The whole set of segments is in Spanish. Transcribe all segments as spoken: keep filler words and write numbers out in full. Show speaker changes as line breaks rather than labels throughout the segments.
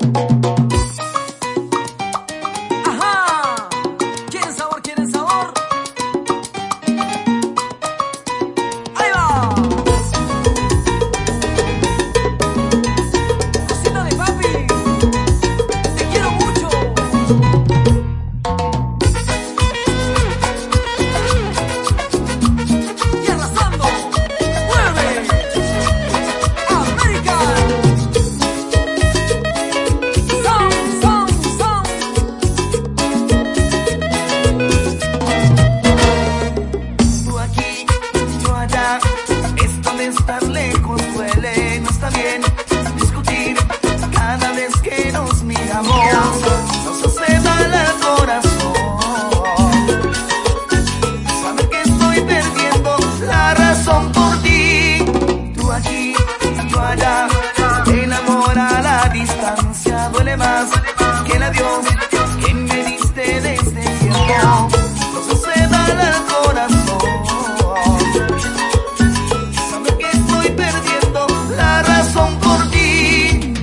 Ajá, ¿quieren sabor? ¿Quieren sabor? Ahí va. Cosita de papi, te quiero mucho. Y arrasando, mueve, América. Son, son, son.
Tú aquí, yo allá, esto de estar lejos duele, no está bien discutir cada vez que nos miramos, nos hace mal al corazón. Saber que estoy perdiendo la razón por ti. Tú aquí, yo allá, el amor a la distancia duele más que el adiós que me diste desde tiempo. Nos hace mal al corazón. Saber que estoy perdiendo la razón por ti.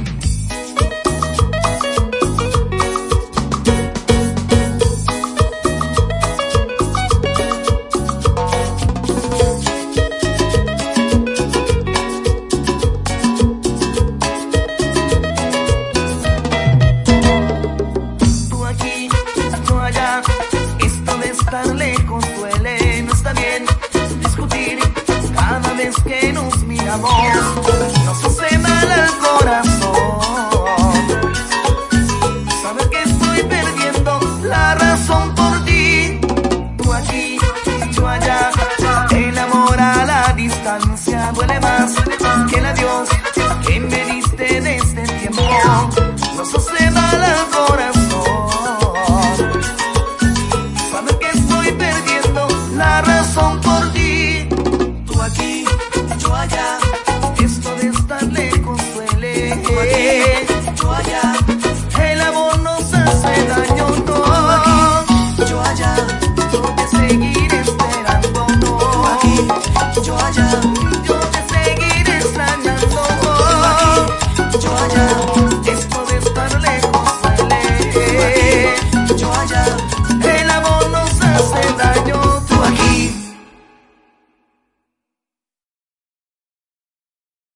Tú aquí, yo allá, esto de estar lejos duele, no está bien discutir cada vez que nos miramos, nos hace mal al corazón. Saber que estoy perdiendo la razón por ti. Tú aquí, yo allá, el amor a la distancia duele más que el adiós que me diste desde tiempo. Nos hace mal al corazón. Saber que estoy perdiendo la razón por ti. Tú aquí, yo allá.